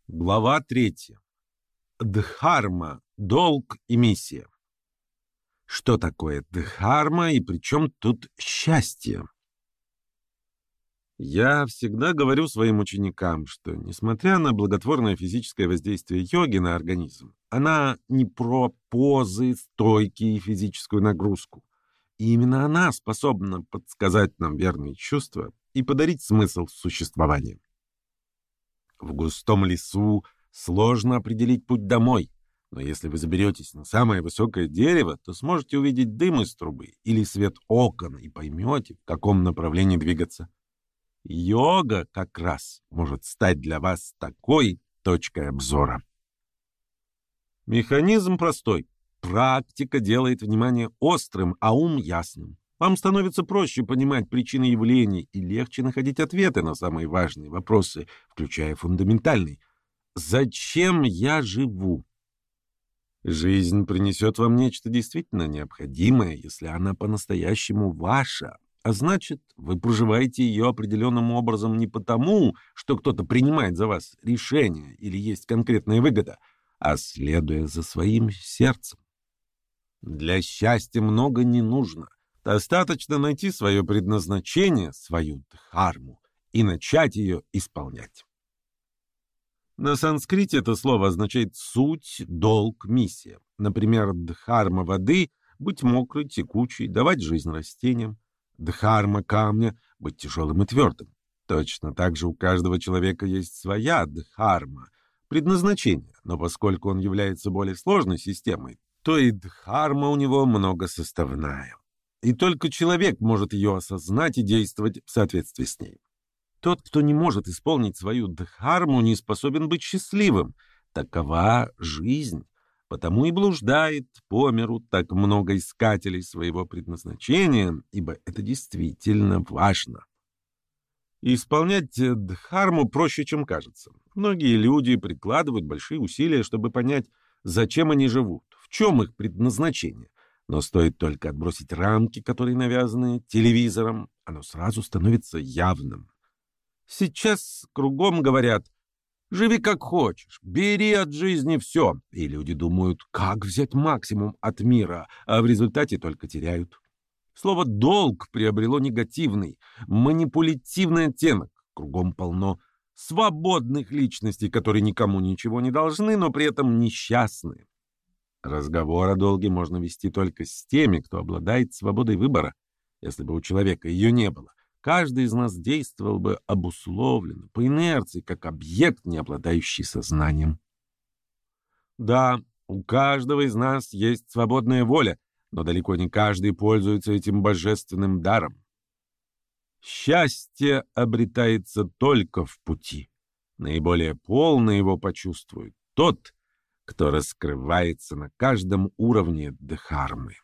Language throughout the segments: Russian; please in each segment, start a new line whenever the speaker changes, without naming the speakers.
Глава 3. Дхарма. Долг и миссия. Что такое дхарма и при чем тут счастье? Я всегда говорю своим ученикам, что, несмотря на благотворное физическое воздействие йоги на организм, она не про позы, стойки и физическую нагрузку. И именно она способна подсказать нам верные чувства и подарить смысл существования. В густом лесу сложно определить путь домой, но если вы заберетесь на самое высокое дерево, то сможете увидеть дым из трубы или свет окон и поймете, в каком направлении двигаться. Йога как раз может стать для вас такой точкой обзора. Механизм простой. Практика делает внимание острым, а ум ясным. Вам становится проще понимать причины явлений и легче находить ответы на самые важные вопросы, включая фундаментальный. Зачем я живу? Жизнь принесет вам нечто действительно необходимое, если она по-настоящему ваша. А значит, вы проживаете ее определенным образом не потому, что кто-то принимает за вас решение или есть конкретная выгода, а следуя за своим сердцем. Для счастья много не нужно. Достаточно найти свое предназначение, свою дхарму, и начать ее исполнять. На санскрите это слово означает «суть», «долг», «миссия». Например, дхарма воды — быть мокрой, текучей, давать жизнь растениям. Дхарма камня — быть тяжелым и твердым. Точно так же у каждого человека есть своя дхарма, предназначение, но поскольку он является более сложной системой, то и дхарма у него многосоставная. И только человек может ее осознать и действовать в соответствии с ней. Тот, кто не может исполнить свою дхарму, не способен быть счастливым. Такова жизнь. Потому и блуждает по миру так много искателей своего предназначения, ибо это действительно важно. Исполнять дхарму проще, чем кажется. Многие люди прикладывают большие усилия, чтобы понять, зачем они живут, в чем их предназначение. Но стоит только отбросить рамки, которые навязаны телевизором, оно сразу становится явным. Сейчас кругом говорят: «Живи как хочешь, бери от жизни все». И люди думают, как взять максимум от мира, а в результате только теряют. Слово «долг» приобрело негативный, манипулятивный оттенок. Кругом полно свободных личностей, которые никому ничего не должны, но при этом несчастны. Разговор о долге можно вести только с теми, кто обладает свободой выбора. Если бы у человека ее не было, каждый из нас действовал бы обусловленно, по инерции, как объект, не обладающий сознанием. Да, у каждого из нас есть свободная воля, но далеко не каждый пользуется этим божественным даром. Счастье обретается только в пути. Наиболее полно его почувствует тот, кто раскрывается на каждом уровне дхармы.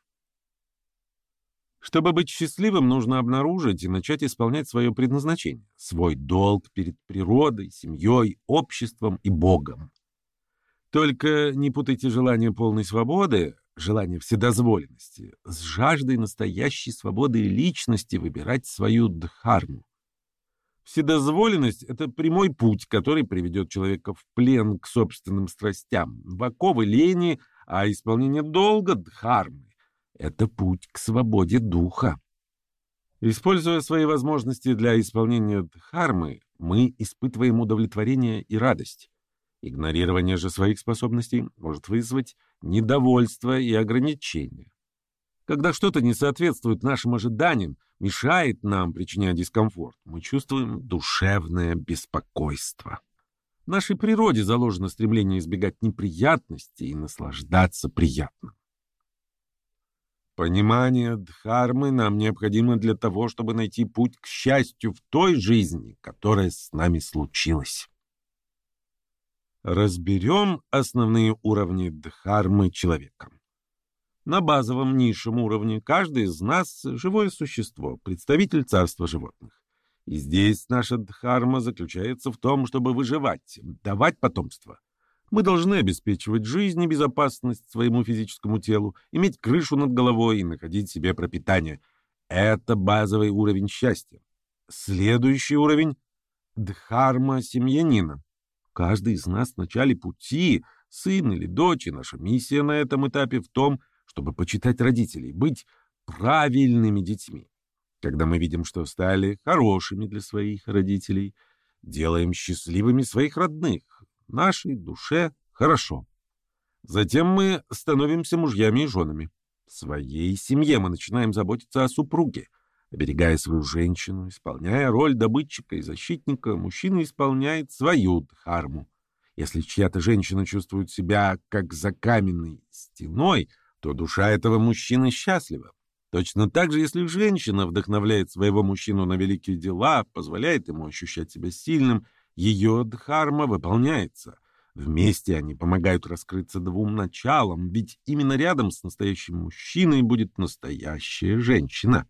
Чтобы быть счастливым, нужно обнаружить и начать исполнять свое предназначение, свой долг перед природой, семьей, обществом и Богом. Только не путайте желание полной свободы, желание вседозволенности, с жаждой настоящей свободы личности выбирать свою дхарму. Вседозволенность — это прямой путь, который приведет человека в плен к собственным страстям, в оковы лени, а исполнение долга дхармы — это путь к свободе духа. Используя свои возможности для исполнения дхармы, мы испытываем удовлетворение и радость. Игнорирование же своих способностей может вызвать недовольство и ограничения. Когда что-то не соответствует нашим ожиданиям, мешает нам, причиняя дискомфорт, мы чувствуем душевное беспокойство. В нашей природе заложено стремление избегать неприятностей и наслаждаться приятным. Понимание дхармы нам необходимо для того, чтобы найти путь к счастью в той жизни, которая с нами случилась. Разберем основные уровни дхармы человека. На базовом низшем уровне каждый из нас — живое существо, представитель царства животных. И здесь наша дхарма заключается в том, чтобы выживать, давать потомство. Мы должны обеспечивать жизнь и безопасность своему физическому телу, иметь крышу над головой и находить себе пропитание. Это базовый уровень счастья. Следующий уровень — дхарма семьянина. Каждый из нас в начале пути, сын или дочь, и наша миссия на этом этапе в том, чтобы почитать родителей, быть правильными детьми. Когда мы видим, что стали хорошими для своих родителей, делаем счастливыми своих родных, нашей душе хорошо. Затем мы становимся мужьями и женами. В своей семье мы начинаем заботиться о супруге. Оберегая свою женщину, исполняя роль добытчика и защитника, мужчина исполняет свою дхарму. Если чья-то женщина чувствует себя как за каменной стеной, то душа этого мужчины счастлива. Точно так же, если женщина вдохновляет своего мужчину на великие дела, позволяет ему ощущать себя сильным, ее дхарма выполняется. Вместе они помогают раскрыться двум началам, ведь именно рядом с настоящим мужчиной будет настоящая женщина.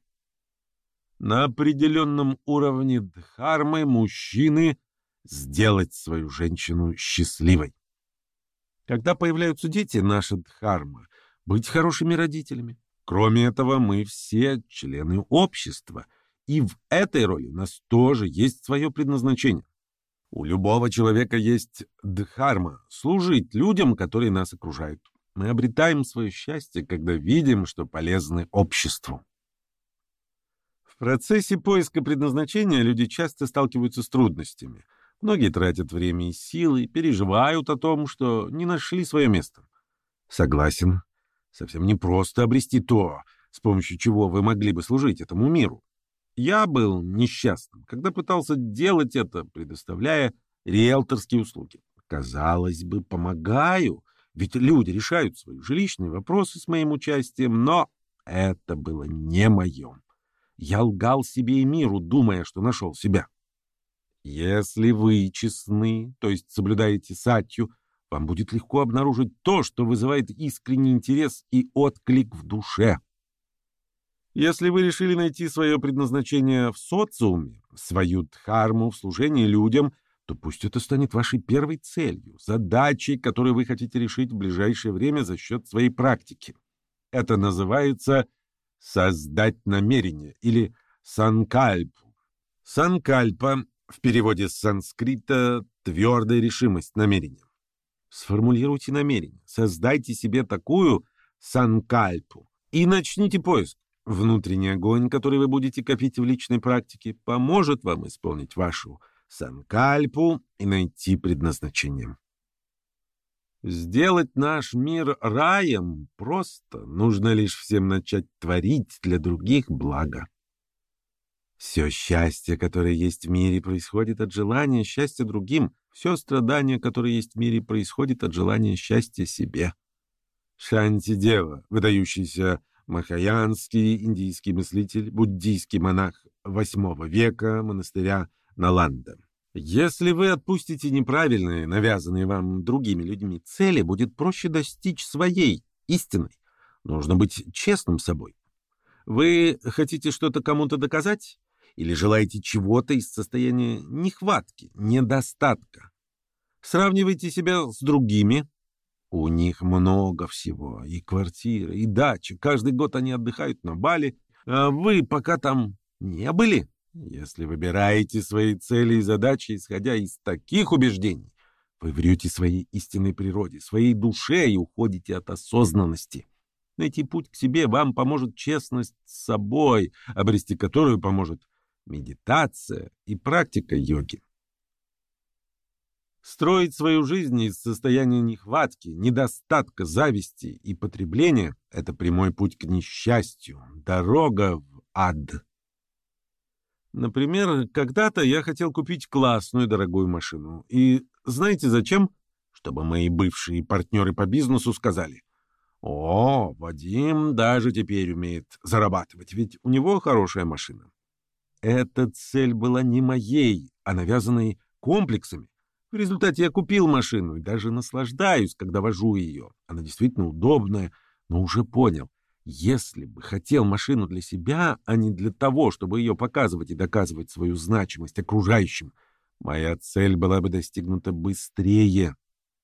На определенном уровне дхармы мужчины сделать свою женщину счастливой. Когда появляются дети, наша дхарма — быть хорошими родителями. Кроме этого, мы все члены общества, и в этой роли у нас тоже есть свое предназначение. У любого человека есть дхарма — служить людям, которые нас окружают. Мы обретаем свое счастье, когда видим, что полезны обществу. В процессе поиска предназначения люди часто сталкиваются с трудностями. Многие тратят время и силы, переживают о том, что не нашли свое место. Согласен, совсем непросто обрести то, с помощью чего вы могли бы служить этому миру. Я был несчастным, когда пытался делать это, предоставляя риэлторские услуги. Казалось бы, помогаю, ведь люди решают свои жилищные вопросы с моим участием, но это было не мое. Я лгал себе и миру, думая, что нашел себя. Если вы честны, то есть соблюдаете сатью, вам будет легко обнаружить то, что вызывает искренний интерес и отклик в душе. Если вы решили найти свое предназначение в социуме, свою дхарму в служении людям, то пусть это станет вашей первой целью, задачей, которую вы хотите решить в ближайшее время за счет своей практики. Это называется «создать намерение» или «санкальпу». Санкальпа в переводе с санскрита «твердая решимость намерения». Сформулируйте намерение, создайте себе такую санкальпу и начните поиск. Внутренний огонь, который вы будете копить в личной практике, поможет вам исполнить вашу санкальпу и найти предназначение. Сделать наш мир раем просто. Нужно лишь всем начать творить для других благо. Все счастье, которое есть в мире, происходит от желания счастья другим. Все страдание, которое есть в мире, происходит от желания счастья себе. Шантидева, выдающийся махаянский индийский мыслитель, буддийский монах VIII века монастыря Наланда. Если вы отпустите неправильные, навязанные вам другими людьми цели, будет проще достичь своей, истинной. Нужно быть честным с собой. Вы хотите что-то кому-то доказать? Или желаете чего-то из состояния нехватки, недостатка? Сравнивайте себя с другими. У них много всего, и квартиры, и дачи. Каждый год они отдыхают на Бали, а вы пока там не были. Если выбираете свои цели и задачи, исходя из таких убеждений, вы врете своей истинной природе, своей душе и уходите от осознанности. Найти путь к себе вам поможет честность с собой, обрести которую поможет медитация и практика йоги. Строить свою жизнь из состояния нехватки, недостатка, зависти и потребления — это прямой путь к несчастью, дорога в ад. Например, когда-то я хотел купить классную дорогую машину. И знаете зачем? Чтобы мои бывшие партнеры по бизнесу сказали: «О, Вадим даже теперь умеет зарабатывать, ведь у него хорошая машина». Эта цель была не моей, а навязанной комплексами. В результате я купил машину и даже наслаждаюсь, когда вожу ее. Она действительно удобная, но уже понял, если бы хотел машину для себя, а не для того, чтобы ее показывать и доказывать свою значимость окружающим, моя цель была бы достигнута быстрее.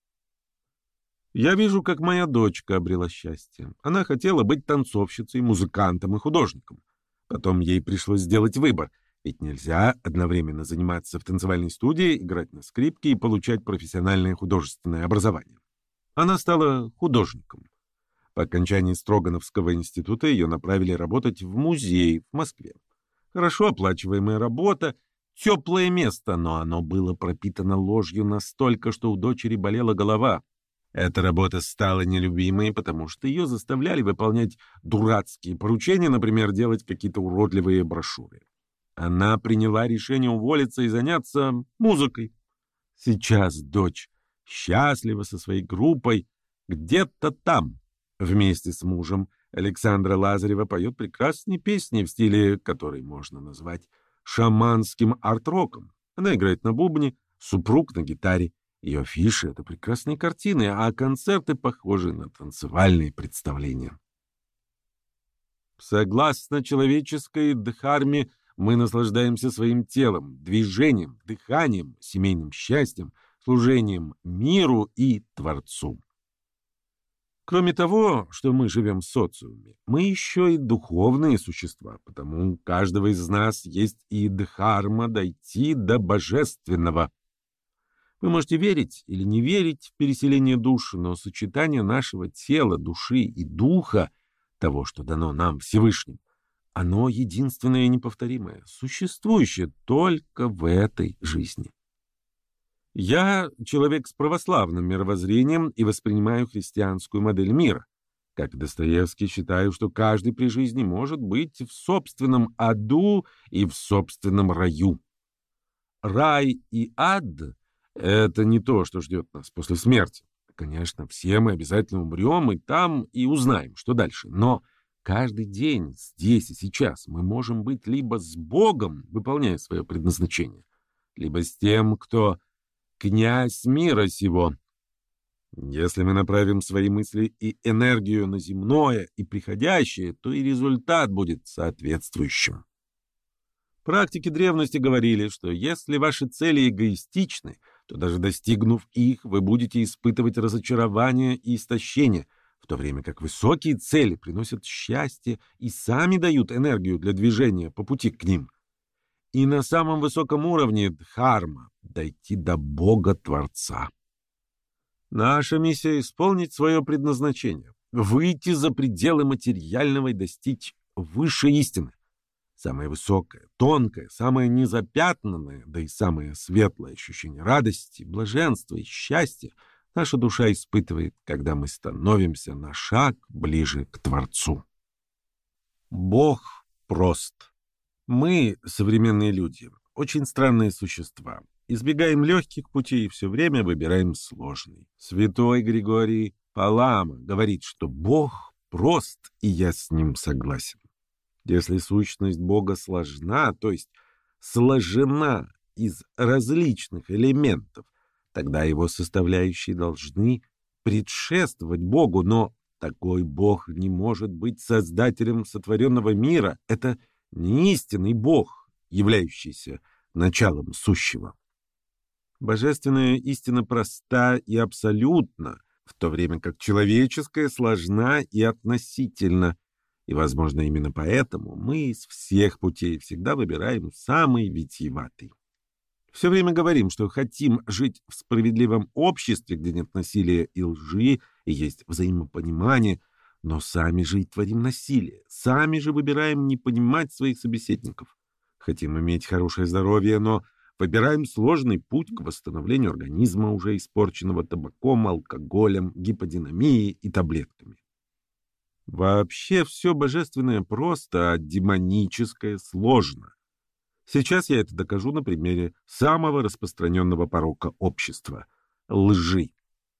Я вижу, как моя дочка обрела счастье. Она хотела быть танцовщицей, музыкантом и художником. Потом ей пришлось сделать выбор: Ведь нельзя одновременно заниматься в танцевальной студии, играть на скрипке и получать профессиональное художественное образование. Она стала художником. По окончании Строгановского института ее направили работать в музей в Москве. Хорошо оплачиваемая работа, теплое место, но оно было пропитано ложью настолько, что у дочери болела голова. Эта работа стала нелюбимой, потому что ее заставляли выполнять дурацкие поручения, например, делать какие-то уродливые брошюры. Она приняла решение уволиться и заняться музыкой. Сейчас дочь счастлива со своей группой где-то там. Вместе с мужем Александра Лазарева поет прекрасные песни в стиле, который можно назвать шаманским арт-роком. Она играет на бубне, супруг на гитаре. Ее афиши — это прекрасные картины, а концерты похожи на танцевальные представления. Согласно человеческой дхарме, мы наслаждаемся своим телом, движением, дыханием, семейным счастьем, служением миру и Творцу. Кроме того, что мы живем в социуме, мы еще и духовные существа, потому у каждого из нас есть и дхарма дойти до божественного. Вы можете верить или не верить в переселение душ, но сочетание нашего тела, души и духа, того, что дано нам Всевышним, оно единственное и неповторимое, существующее только в этой жизни. Я человек с православным мировоззрением и воспринимаю христианскую модель мира. Как Достоевский, считаю, что каждый при жизни может быть в собственном аду и в собственном раю. Рай и ад — это не то, что ждет нас после смерти. Конечно, все мы обязательно умрем, и там и узнаем, что дальше. Но каждый день, здесь и сейчас, мы можем быть либо с Богом, выполняя свое предназначение, либо с тем, кто князь мира сего. Если мы направим свои мысли и энергию на земное и приходящее, то и результат будет соответствующим. Практики древности говорили, что если ваши цели эгоистичны, то даже достигнув их, вы будете испытывать разочарование и истощение, в то время как высокие цели приносят счастье и сами дают энергию для движения по пути к ним. И на самом высоком уровне дхарма — дойти до Бога-Творца. Наша миссия — исполнить свое предназначение, выйти за пределы материального и достичь высшей истины. Самое высокое, тонкое, самое незапятнанное, да и самое светлое ощущение радости, блаженства и счастья наша душа испытывает, когда мы становимся на шаг ближе к Творцу. Бог прост. Мы, современные люди, очень странные существа. Избегаем легких путей и все время выбираем сложный. Святой Григорий Палама говорит, что Бог прост, и я с ним согласен. Если сущность Бога сложна, то есть сложена из различных элементов, тогда его составляющие должны предшествовать Богу, но такой Бог не может быть создателем сотворенного мира. Это не истинный Бог, являющийся началом сущего. Божественная истина проста и абсолютна, в то время как человеческая сложна и относительна. И, возможно, именно поэтому мы из всех путей всегда выбираем самый витиеватый. Все время говорим, что хотим жить в справедливом обществе, где нет насилия и лжи, и есть взаимопонимание, но сами же и творим насилие, сами же выбираем не понимать своих собеседников. Хотим иметь хорошее здоровье, но выбираем сложный путь к восстановлению организма, уже испорченного табаком, алкоголем, гиподинамией и таблетками. Вообще все божественное просто, а демоническое сложно. Сейчас я это докажу на примере самого распространенного порока общества — лжи.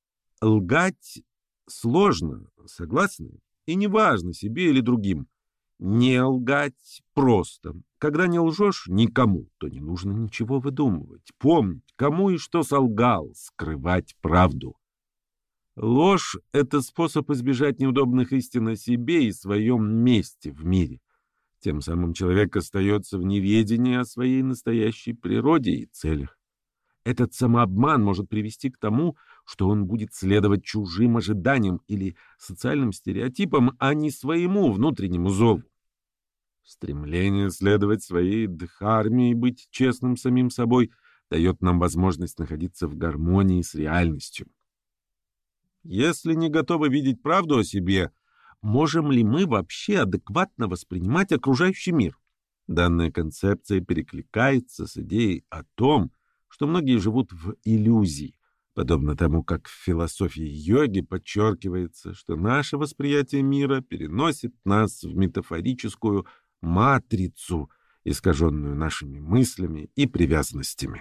Лгать сложно, согласны? И неважно, себе или другим. Не лгать просто. Когда не лжешь никому, то не нужно ничего выдумывать. Помнить, кому и что солгал, скрывать правду. Ложь — это способ избежать неудобных истин о себе и своем месте в мире. Тем самым человек остается в неведении о своей настоящей природе и целях. Этот самообман может привести к тому, что он будет следовать чужим ожиданиям или социальным стереотипам, а не своему внутреннему зову. Стремление следовать своей дхарме и быть честным самим собой дает нам возможность находиться в гармонии с реальностью. Если не готовы видеть правду о себе, можем ли мы вообще адекватно воспринимать окружающий мир? Данная концепция перекликается с идеей о том, что многие живут в иллюзии, подобно тому, как в философии йоги подчеркивается, что наше восприятие мира переносит нас в метафорическую матрицу, искаженную нашими мыслями и привязанностями.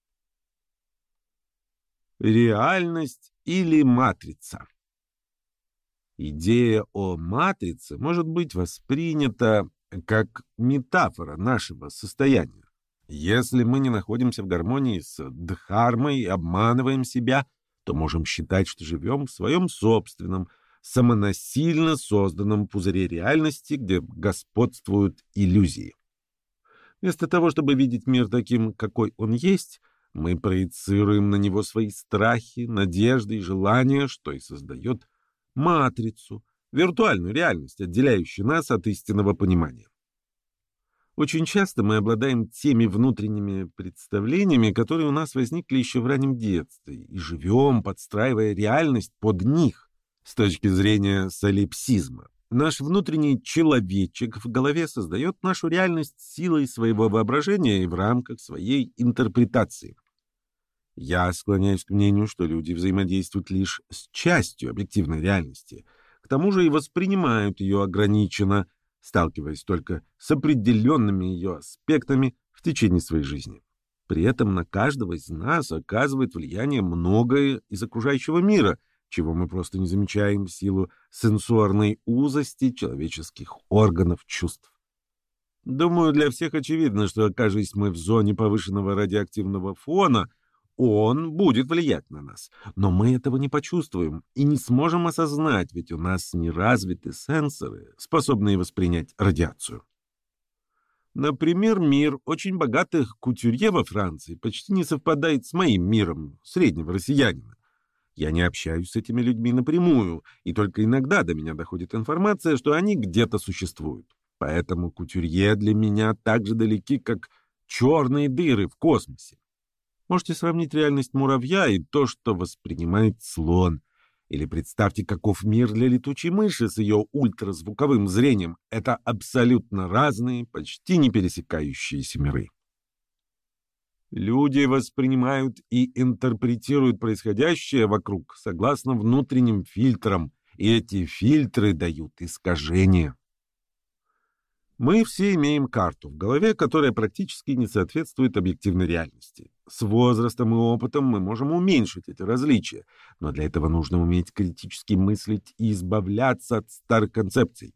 Реальность или матрица? Идея о матрице может быть воспринята как метафора нашего состояния. Если мы не находимся в гармонии с дхармой и обманываем себя, то можем считать, что живем в своем собственном, самонасильно созданном пузыре реальности, где господствуют иллюзии. Вместо того, чтобы видеть мир таким, какой он есть, мы проецируем на него свои страхи, надежды и желания, что и создает матрицу, виртуальную реальность, отделяющую нас от истинного понимания. Очень часто мы обладаем теми внутренними представлениями, которые у нас возникли еще в раннем детстве, и живем, подстраивая реальность под них с точки зрения солипсизма. Наш внутренний человечек в голове создает нашу реальность силой своего воображения и в рамках своей интерпретации. Я склоняюсь к мнению, что люди взаимодействуют лишь с частью объективной реальности, к тому же и воспринимают ее ограниченно, сталкиваясь только с определенными ее аспектами в течение своей жизни. При этом на каждого из нас оказывает влияние многое из окружающего мира, чего мы просто не замечаем в силу сенсорной узости человеческих органов чувств. Думаю, для всех очевидно, что окажись мы в зоне повышенного радиоактивного фона, он будет влиять на нас. Но мы этого не почувствуем и не сможем осознать, ведь у нас не развиты сенсоры, способные воспринять радиацию. Например, мир очень богатых кутюрье во Франции почти не совпадает с моим миром среднего россиянина. Я не общаюсь с этими людьми напрямую, и только иногда до меня доходит информация, что они где-то существуют. Поэтому кутюрье для меня так же далеки, как черные дыры в космосе. Можете сравнить реальность муравья и то, что воспринимает слон. Или представьте, каков мир для летучей мыши с ее ультразвуковым зрением. Это абсолютно разные, почти не пересекающиеся миры. Люди воспринимают и интерпретируют происходящее вокруг согласно внутренним фильтрам, и эти фильтры дают искажения. Мы все имеем карту в голове, которая практически не соответствует объективной реальности. С возрастом и опытом мы можем уменьшить эти различия, но для этого нужно уметь критически мыслить и избавляться от старых концепций.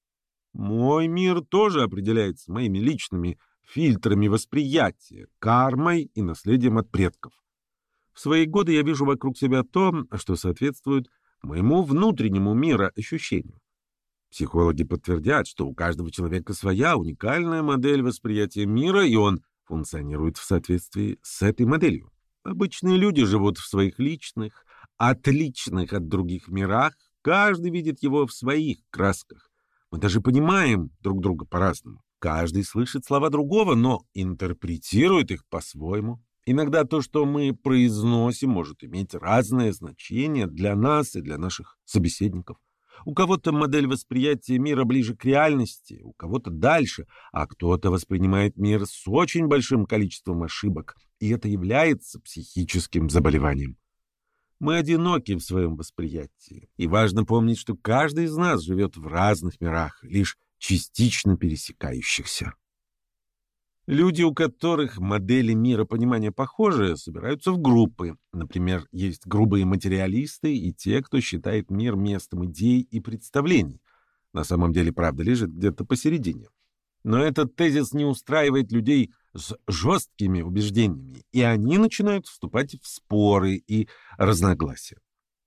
Мой мир тоже определяется моими личными фильтрами восприятия, кармой и наследием от предков. В свои годы я вижу вокруг себя то, что соответствует моему внутреннему мироощущению. Психологи подтвердят, что у каждого человека своя уникальная модель восприятия мира, и он функционирует в соответствии с этой моделью. Обычные люди живут в своих личных, отличных от других мирах, каждый видит его в своих красках. Мы даже понимаем друг друга по-разному. Каждый слышит слова другого, но интерпретирует их по-своему. Иногда то, что мы произносим, может иметь разное значение для нас и для наших собеседников. У кого-то модель восприятия мира ближе к реальности, у кого-то дальше, а кто-то воспринимает мир с очень большим количеством ошибок, и это является психическим заболеванием. Мы одиноки в своем восприятии, и важно помнить, что каждый из нас живет в разных мирах, лишь частично пересекающихся. Люди, у которых модели миропонимания похожи, собираются в группы. Например, есть грубые материалисты и те, кто считает мир местом идей и представлений. На самом деле правда лежит где-то посередине. Но этот тезис не устраивает людей с жесткими убеждениями, и они начинают вступать в споры и разногласия.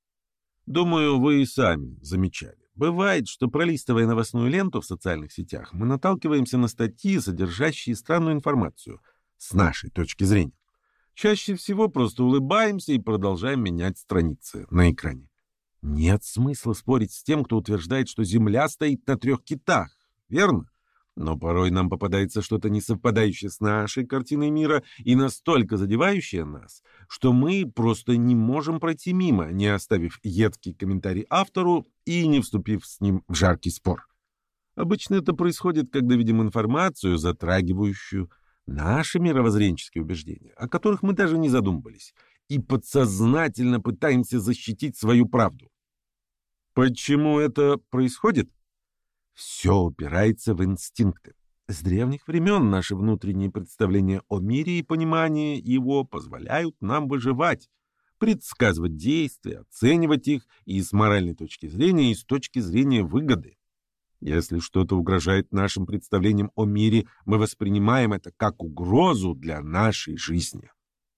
Думаю, вы и сами замечали. Бывает, что, пролистывая новостную ленту в социальных сетях, мы наталкиваемся на статьи, содержащие странную информацию с нашей точки зрения. Чаще всего просто улыбаемся и продолжаем менять страницы на экране. Нет смысла спорить с тем, кто утверждает, что Земля стоит на 3 китах, верно? Но порой нам попадается что-то не совпадающее с нашей картиной мира и настолько задевающее нас, что мы просто не можем пройти мимо, не оставив едкий комментарий автору и не вступив с ним в жаркий спор. Обычно это происходит, когда видим информацию, затрагивающую наши мировоззренческие убеждения, о которых мы даже не задумывались, и подсознательно пытаемся защитить свою правду. Почему это происходит? Все упирается в инстинкты. С древних времен наши внутренние представления о мире и понимание его позволяют нам выживать, предсказывать действия, оценивать их и с моральной точки зрения, и с точки зрения выгоды. Если что-то угрожает нашим представлениям о мире, мы воспринимаем это как угрозу для нашей жизни.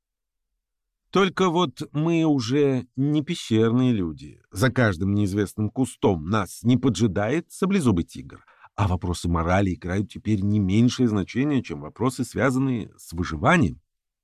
Только вот мы уже не пещерные люди. За каждым неизвестным кустом нас не поджидает саблезубый тигр, а вопросы морали играют теперь не меньшее значение, чем вопросы, связанные с выживанием.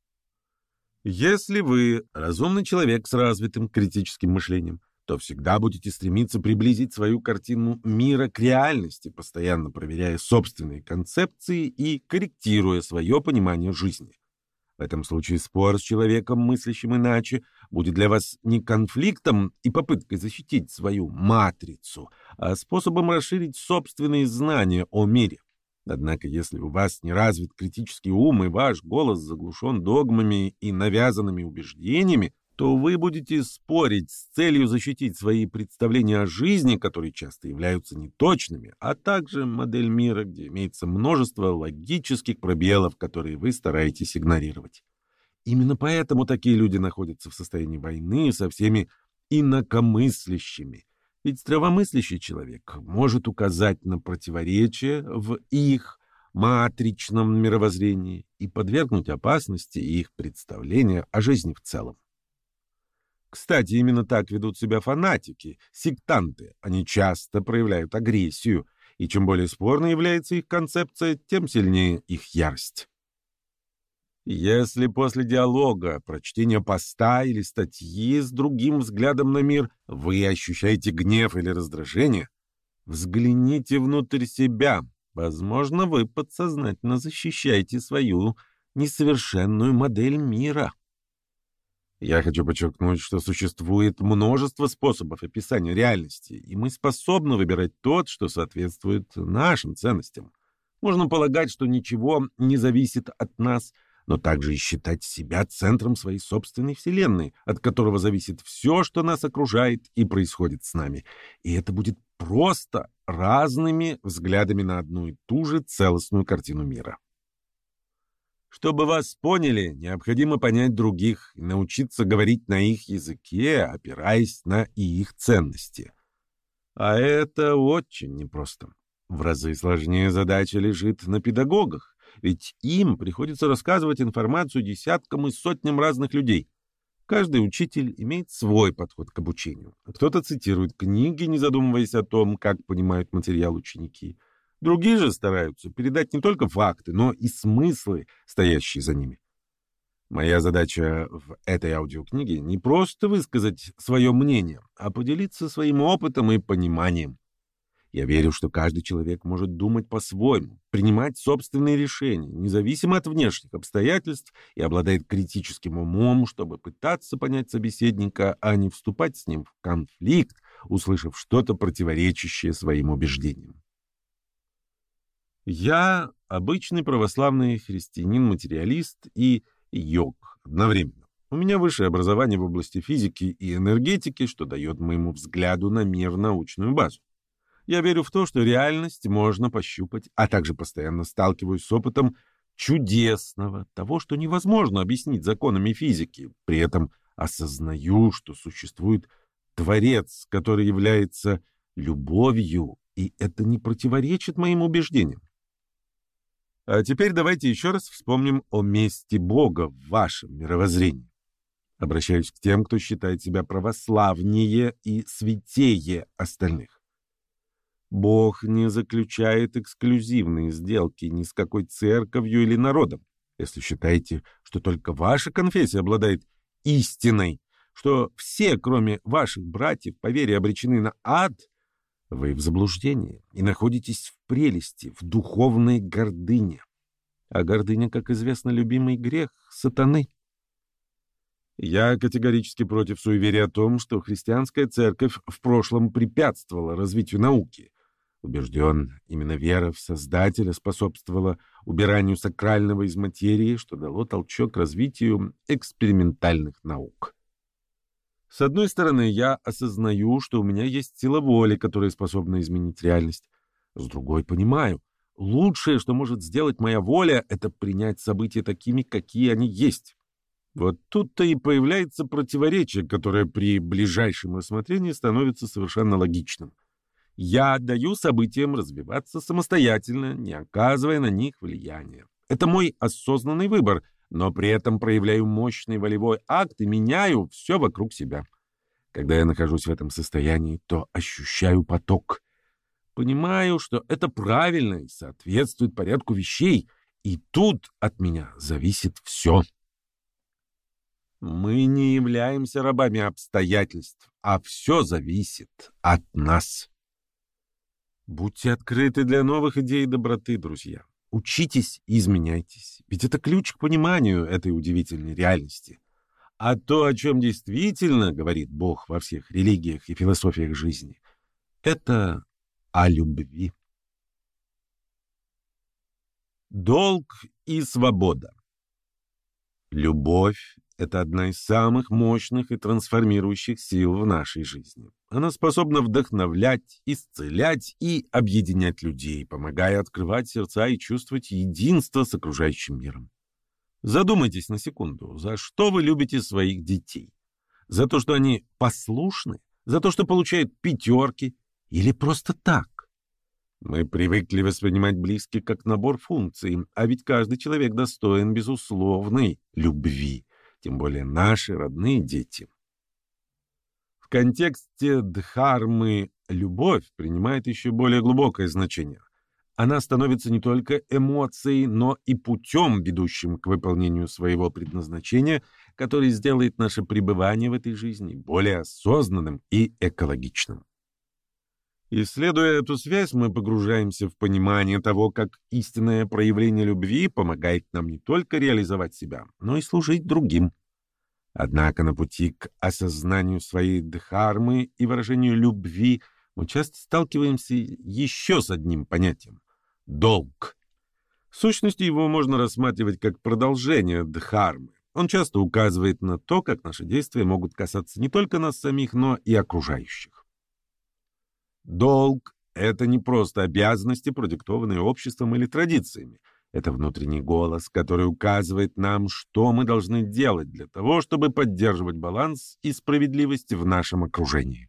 Если вы разумный человек с развитым критическим мышлением, то всегда будете стремиться приблизить свою картину мира к реальности, постоянно проверяя собственные концепции и корректируя свое понимание жизни. В этом случае спор с человеком, мыслящим иначе, будет для вас не конфликтом и попыткой защитить свою матрицу, а способом расширить собственные знания о мире. Однако, если у вас не развит критический ум и ваш голос заглушен догмами и навязанными убеждениями, то вы будете спорить с целью защитить свои представления о жизни, которые часто являются неточными, а также модель мира, где имеется множество логических пробелов, которые вы стараетесь игнорировать. Именно поэтому такие люди находятся в состоянии войны со всеми инакомыслящими. Ведь здравомыслящий человек может указать на противоречия в их матричном мировоззрении и подвергнуть опасности их представления о жизни в целом. Кстати, именно так ведут себя фанатики, сектанты. Они часто проявляют агрессию, и чем более спорной является их концепция, тем сильнее их ярость. Если после диалога, прочтения поста или статьи с другим взглядом на мир вы ощущаете гнев или раздражение, взгляните внутрь себя. Возможно, вы подсознательно защищаете свою несовершенную модель мира. Я хочу подчеркнуть, что существует множество способов описания реальности, и мы способны выбирать тот, что соответствует нашим ценностям. Можно полагать, что ничего не зависит от нас, но также и считать себя центром своей собственной вселенной, от которого зависит все, что нас окружает и происходит с нами. И это будет просто разными взглядами на одну и ту же целостную картину мира. Чтобы вас поняли, необходимо понять других и научиться говорить на их языке, опираясь на их ценности. А это очень непросто. В разы сложнее задача лежит на педагогах, ведь им приходится рассказывать информацию десяткам и сотням разных людей. Каждый учитель имеет свой подход к обучению. Кто-то цитирует книги, не задумываясь о том, как понимают материал ученики. Другие же стараются передать не только факты, но и смыслы, стоящие за ними. Моя задача в этой аудиокниге не просто высказать свое мнение, а поделиться своим опытом и пониманием. Я верю, что каждый человек может думать по-своему, принимать собственные решения, независимо от внешних обстоятельств, и обладает критическим умом, чтобы пытаться понять собеседника, а не вступать с ним в конфликт, услышав что-то противоречащее своим убеждениям. Я обычный православный христианин-материалист и йог одновременно. У меня высшее образование в области физики и энергетики, что дает моему взгляду на мир научную базу. Я верю в то, что реальность можно пощупать, а также постоянно сталкиваюсь с опытом чудесного, того, что невозможно объяснить законами физики. При этом осознаю, что существует Творец, который является любовью, и это не противоречит моим убеждениям. А теперь давайте еще раз вспомним о месте Бога в вашем мировоззрении. Обращаюсь к тем, кто считает себя православнее и святее остальных. Бог не заключает эксклюзивные сделки ни с какой церковью или народом. Если считаете, что только ваша конфессия обладает истиной, что все, кроме ваших братьев, по вере обречены на ад, Вы в заблуждении и находитесь в прелести, в духовной гордыне. А гордыня, как известно, любимый грех сатаны. Я категорически против суеверия о том, что христианская церковь в прошлом препятствовала развитию науки. Убежден, именно вера в Создателя способствовала убиранию сакрального из материи, что дало толчок к развитию экспериментальных наук. С одной стороны, я осознаю, что у меня есть сила воли, которая способна изменить реальность. С другой, понимаю, лучшее, что может сделать моя воля, это принять события такими, какие они есть. Вот тут-то и появляется противоречие, которое при ближайшем рассмотрении становится совершенно логичным. Я даю событиям развиваться самостоятельно, не оказывая на них влияния. Это мой осознанный выбор, но при этом проявляю мощный волевой акт и меняю все вокруг себя. Когда я нахожусь в этом состоянии, то ощущаю поток. Понимаю, что это правильно и соответствует порядку вещей, и тут от меня зависит все. Мы не являемся рабами обстоятельств, а все зависит от нас. Будьте открыты для новых идей и доброты, друзья. Учитесь и изменяйтесь, ведь это ключ к пониманию этой удивительной реальности. А то, о чем действительно говорит Бог во всех религиях и философиях жизни, это о любви. Долг и свобода. Любовь — это одна из самых мощных и трансформирующих сил в нашей жизни. Она способна вдохновлять, исцелять и объединять людей, помогая открывать сердца и чувствовать единство с окружающим миром. Задумайтесь на секунду, за что вы любите своих детей? За то, что они послушны? За то, что получают пятерки? Или просто так? Мы привыкли воспринимать близких как набор функций, а ведь каждый человек достоин безусловной любви, тем более наши родные дети. В контексте дхармы любовь принимает еще более глубокое значение. Она становится не только эмоцией, но и путем, ведущим к выполнению своего предназначения, который сделает наше пребывание в этой жизни более осознанным и экологичным. Исследуя эту связь, мы погружаемся в понимание того, как истинное проявление любви помогает нам не только реализовать себя, но и служить другим. Однако на пути к осознанию своей дхармы и выражению любви мы часто сталкиваемся еще с одним понятием — долг. В сущности, его можно рассматривать как продолжение дхармы. Он часто указывает на то, как наши действия могут касаться не только нас самих, но и окружающих. Долг — это не просто обязанности, продиктованные обществом или традициями. Это внутренний голос, который указывает нам, что мы должны делать для того, чтобы поддерживать баланс и справедливость в нашем окружении.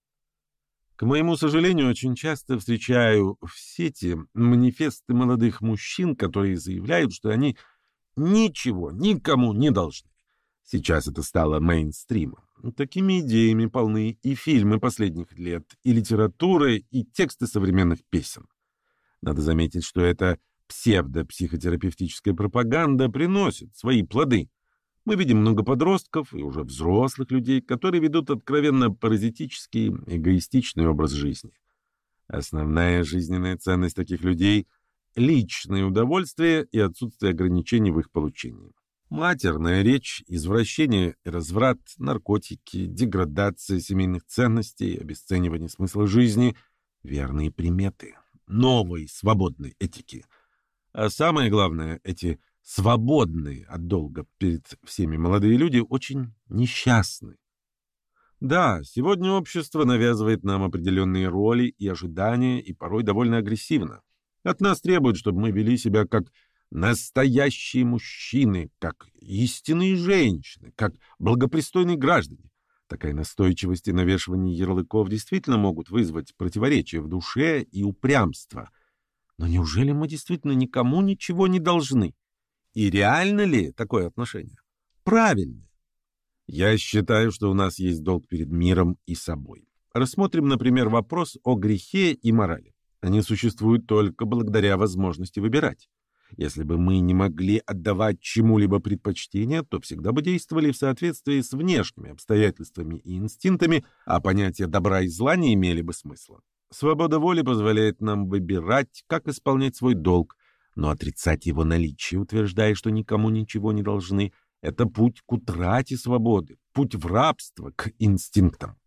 К моему сожалению, очень часто встречаю в сети манифесты молодых мужчин, которые заявляют, что они ничего никому не должны. Сейчас это стало мейнстримом. Такими идеями полны и фильмы последних лет, и литература, и тексты современных песен. Надо заметить, что эта псевдопсихотерапевтическая пропаганда приносит свои плоды. Мы видим много подростков и уже взрослых людей, которые ведут откровенно паразитический, эгоистичный образ жизни. Основная жизненная ценность таких людей — личное удовольствие и отсутствие ограничений в их получении. Матерная речь, извращение и разврат, наркотики, деградация семейных ценностей, обесценивание смысла жизни — верные приметы новой свободной этики. А самое главное, эти свободные от долга перед всеми молодые люди очень несчастны. Да, сегодня общество навязывает нам определенные роли и ожидания, и порой довольно агрессивно. От нас требуют, чтобы мы вели себя как настоящие мужчины, как истинные женщины, как благопристойные граждане. Такая настойчивость и навешивание ярлыков действительно могут вызвать противоречия в душе и упрямство. Но неужели мы действительно никому ничего не должны? И реально ли такое отношение? Правильно. Я считаю, что у нас есть долг перед миром и собой. Рассмотрим, например, вопрос о грехе и морали. Они существуют только благодаря возможности выбирать. Если бы мы не могли отдавать чему-либо предпочтение, то всегда бы действовали в соответствии с внешними обстоятельствами и инстинктами, а понятия добра и зла не имели бы смысла. Свобода воли позволяет нам выбирать, как исполнять свой долг, но отрицать его наличие, утверждая, что никому ничего не должны, это путь к утрате свободы, путь в рабство, к инстинктам.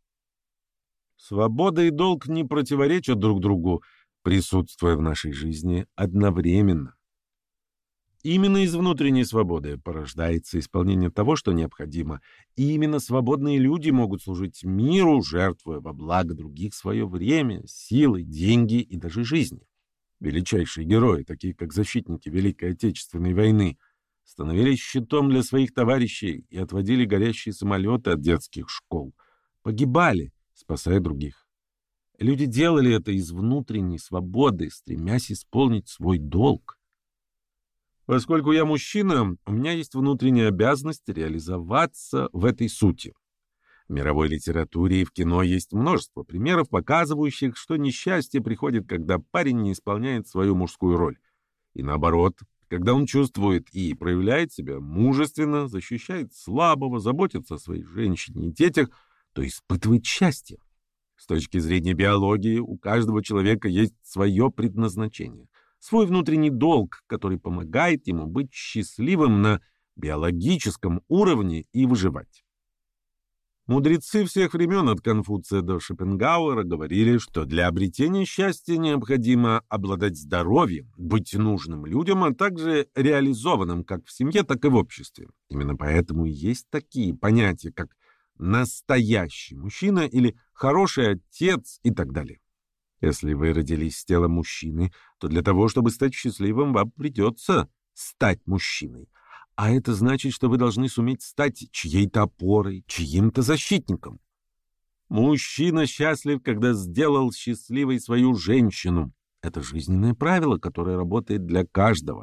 Свобода и долг не противоречат друг другу, присутствуя в нашей жизни одновременно. Именно из внутренней свободы порождается исполнение того, что необходимо, и именно свободные люди могут служить миру, жертвуя во благо других свое время, силы, деньги и даже жизни. Величайшие герои, такие как защитники Великой Отечественной войны, становились щитом для своих товарищей и отводили горящие самолеты от детских школ. Погибали, спасая других. Люди делали это из внутренней свободы, стремясь исполнить свой долг. Поскольку я мужчина, у меня есть внутренняя обязанность реализоваться в этой сути. В мировой литературе и в кино есть множество примеров, показывающих, что несчастье приходит, когда парень не исполняет свою мужскую роль. И наоборот, когда он чувствует и проявляет себя мужественно, защищает слабого, заботится о своей женщине и детях, то испытывает счастье. С точки зрения биологии, у каждого человека есть свое предназначение, свой внутренний долг, который помогает ему быть счастливым на биологическом уровне и выживать. Мудрецы всех времен от Конфуция до Шопенгауэра говорили, что для обретения счастья необходимо обладать здоровьем, быть нужным людям, а также реализованным как в семье, так и в обществе. Именно поэтому и есть такие понятия, как настоящий мужчина или хороший отец и так далее. Если вы родились с телом мужчины, то для того, чтобы стать счастливым, вам придется стать мужчиной. А это значит, что вы должны суметь стать чьей-то опорой, чьим-то защитником. Мужчина счастлив, когда сделал счастливой свою женщину. Это жизненное правило, которое работает для каждого.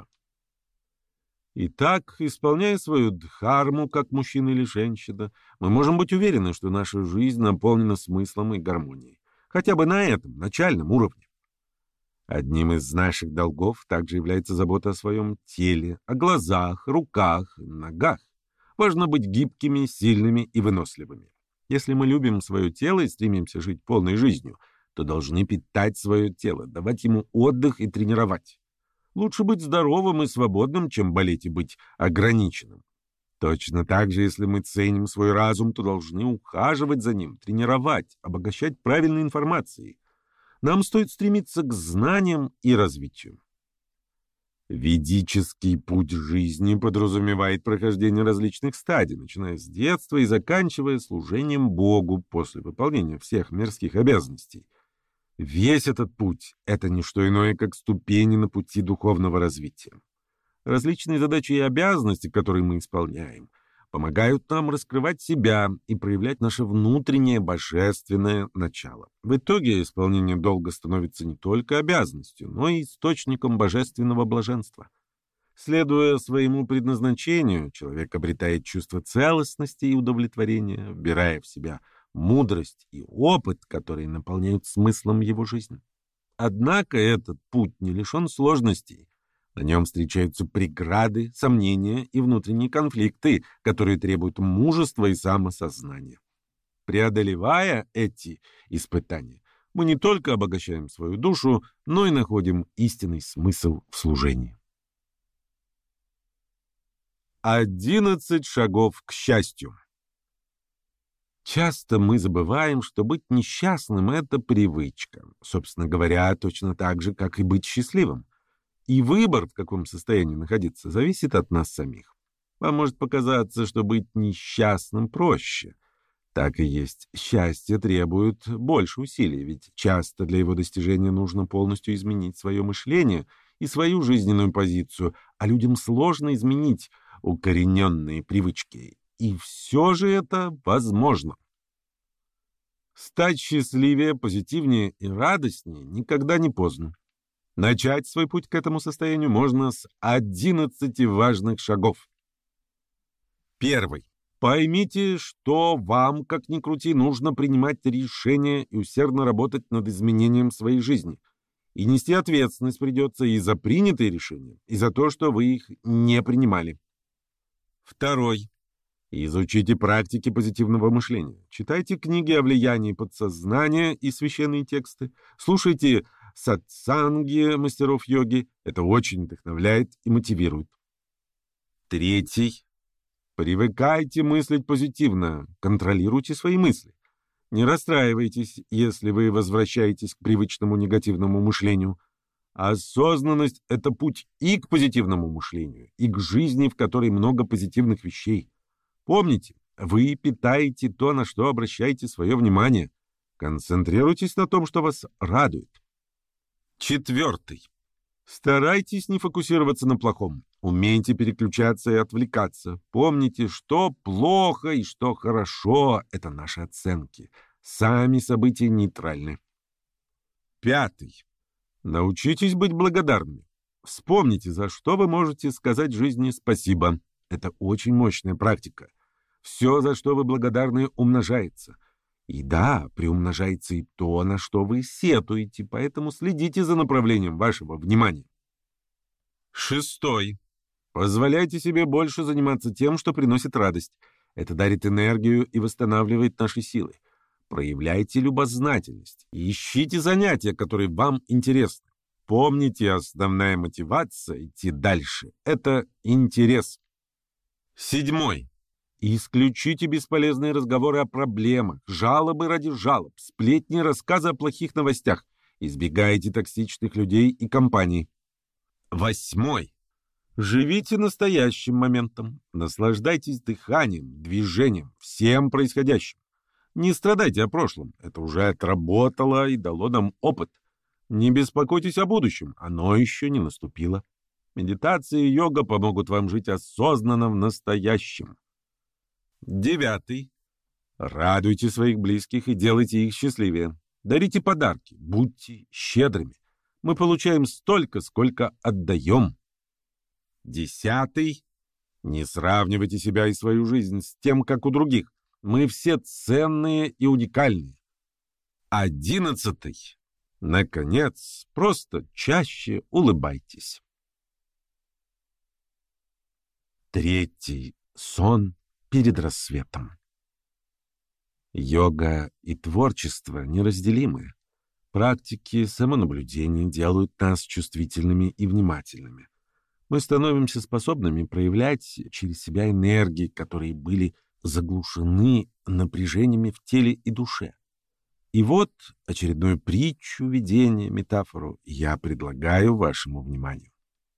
Итак, исполняя свою дхарму, как мужчина или женщина, мы можем быть уверены, что наша жизнь наполнена смыслом и гармонией. Хотя бы на этом, начальном уровне. Одним из наших долгов также является забота о своем теле, о глазах, руках, ногах. Важно быть гибкими, сильными и выносливыми. Если мы любим свое тело и стремимся жить полной жизнью, то должны питать свое тело, давать ему отдых и тренировать. Лучше быть здоровым и свободным, чем болеть и быть ограниченным. Точно так же, если мы ценим свой разум, то должны ухаживать за ним, тренировать, обогащать правильной информацией. Нам стоит стремиться к знаниям и развитию. Ведический путь жизни подразумевает прохождение различных стадий, начиная с детства и заканчивая служением Богу после выполнения всех мирских обязанностей. Весь этот путь — это не что иное, как ступени на пути духовного развития. Различные задачи и обязанности, которые мы исполняем, помогают нам раскрывать себя и проявлять наше внутреннее божественное начало. В итоге исполнение долга становится не только обязанностью, но и источником божественного блаженства. Следуя своему предназначению, человек обретает чувство целостности и удовлетворения, вбирая в себя мудрость и опыт, которые наполняют смыслом его жизни. Однако этот путь не лишен сложностей. На нем встречаются преграды, сомнения и внутренние конфликты, которые требуют мужества и самосознания. Преодолевая эти испытания, мы не только обогащаем свою душу, но и находим истинный смысл в служении. 11 шагов к счастью. Часто мы забываем, что быть несчастным — это привычка. Собственно говоря, точно так же, как и быть счастливым. И выбор, в каком состоянии находиться, зависит от нас самих. Вам может показаться, что быть несчастным проще. Так и есть. Счастье требует больше усилий, ведь часто для его достижения нужно полностью изменить свое мышление и свою жизненную позицию, а людям сложно изменить укорененные привычки. И все же это возможно. Стать счастливее, позитивнее и радостнее никогда не поздно. Начать свой путь к этому состоянию можно с 11 важных шагов. Первый. Поймите, что вам, как ни крути, нужно принимать решения и усердно работать над изменением своей жизни. И нести ответственность придется и за принятые решения, и за то, что вы их не принимали. Второй. Изучите практики позитивного мышления. Читайте книги о влиянии подсознания и священные тексты. Слушайте сатсанги мастеров йоги. Это очень вдохновляет и мотивирует. Третий. Привыкайте мыслить позитивно. Контролируйте свои мысли. Не расстраивайтесь, если вы возвращаетесь к привычному негативному мышлению. Осознанность — это путь и к позитивному мышлению, и к жизни, в которой много позитивных вещей. Помните, вы питаете то, на что обращаете свое внимание. Концентрируйтесь на том, что вас радует. Четвертый. Старайтесь не фокусироваться на плохом. Умейте переключаться и отвлекаться. Помните, что плохо и что хорошо — это наши оценки. Сами события нейтральны. Пятый. Научитесь быть благодарными. Вспомните, за что вы можете сказать жизни спасибо. Это очень мощная практика. Все, за что вы благодарны, умножается. И да, приумножается и то, на что вы сетуете, поэтому следите за направлением вашего внимания. Шестой. Позволяйте себе больше заниматься тем, что приносит радость. Это дарит энергию и восстанавливает наши силы. Проявляйте любознательность и ищите занятия, которые вам интересны. Помните, основная мотивация идти дальше — это интерес. Седьмой. Исключите бесполезные разговоры о проблемах, жалобы ради жалоб, сплетни, рассказы о плохих новостях. Избегайте токсичных людей и компаний. Восьмой. Живите настоящим моментом. Наслаждайтесь дыханием, движением, всем происходящим. Не страдайте о прошлом. Это уже отработало и дало нам опыт. Не беспокойтесь о будущем. Оно еще не наступило. Медитация и йога помогут вам жить осознанно в настоящем. Девятый. Радуйте своих близких и делайте их счастливее. Дарите подарки, будьте щедрыми. Мы получаем столько, сколько отдаем. Десятый. Не сравнивайте себя и свою жизнь с тем, как у других. Мы все ценные и уникальные. 11. Наконец, просто чаще улыбайтесь. 3. Сон перед рассветом. Йога и творчество неразделимы. Практики самонаблюдения делают нас чувствительными и внимательными. Мы становимся способными проявлять через себя энергии, которые были заглушены напряжениями в теле и душе. И вот очередную притчу, видение, метафору я предлагаю вашему вниманию.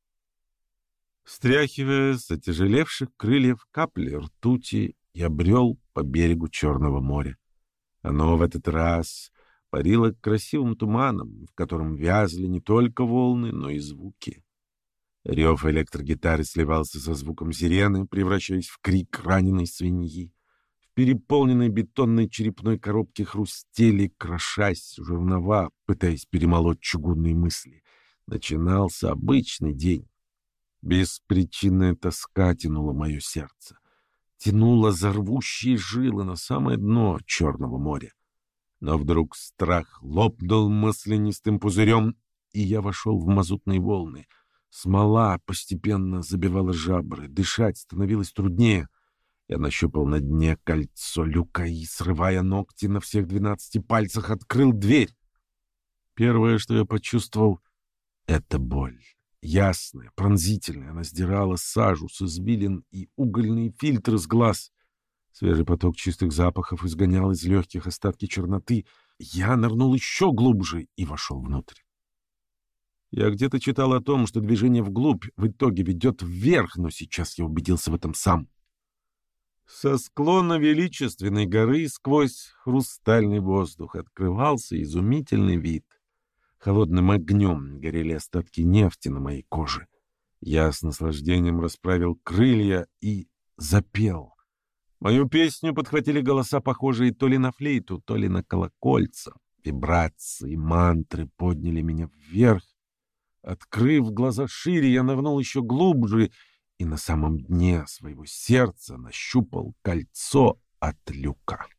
Стряхивая с отяжелевших крыльев капли ртути, я брел по берегу Черного моря. Оно в этот раз парило красивым туманом, в котором вязли не только волны, но и звуки. Рев электрогитары сливался со звуком сирены, превращаясь в крик раненой свиньи. В переполненной бетонной черепной коробке хрустели, крошась жернова, пытаясь перемолоть чугунные мысли. Начинался обычный день. Беспричинная тоска тянула мое сердце. Тянула за рвущие жилы на самое дно Черного моря. Но вдруг страх лопнул маслянистым пузырем, и я вошел в мазутные волны. Смола постепенно забивала жабры, дышать становилось труднее. Я нащупал на дне кольцо люка и, срывая ногти на всех 12 пальцах, открыл дверь. Первое, что я почувствовал, — это боль. Ясная, пронзительная, она сдирала сажу с извилин и угольные фильтры с глаз. Свежий поток чистых запахов изгонял из легких остатки черноты. Я нырнул еще глубже и вошел внутрь. Я где-то читал о том, что движение вглубь в итоге ведет вверх, но сейчас я убедился в этом сам. Со склона величественной горы сквозь хрустальный воздух открывался изумительный вид. Холодным огнем горели остатки нефти на моей коже. Я с наслаждением расправил крылья и запел. Мою песню подхватили голоса, похожие то ли на флейту, то ли на колокольца. Вибрации, мантры подняли меня вверх. Открыв глаза шире, я нырнул еще глубже и на самом дне своего сердца нащупал кольцо от люка.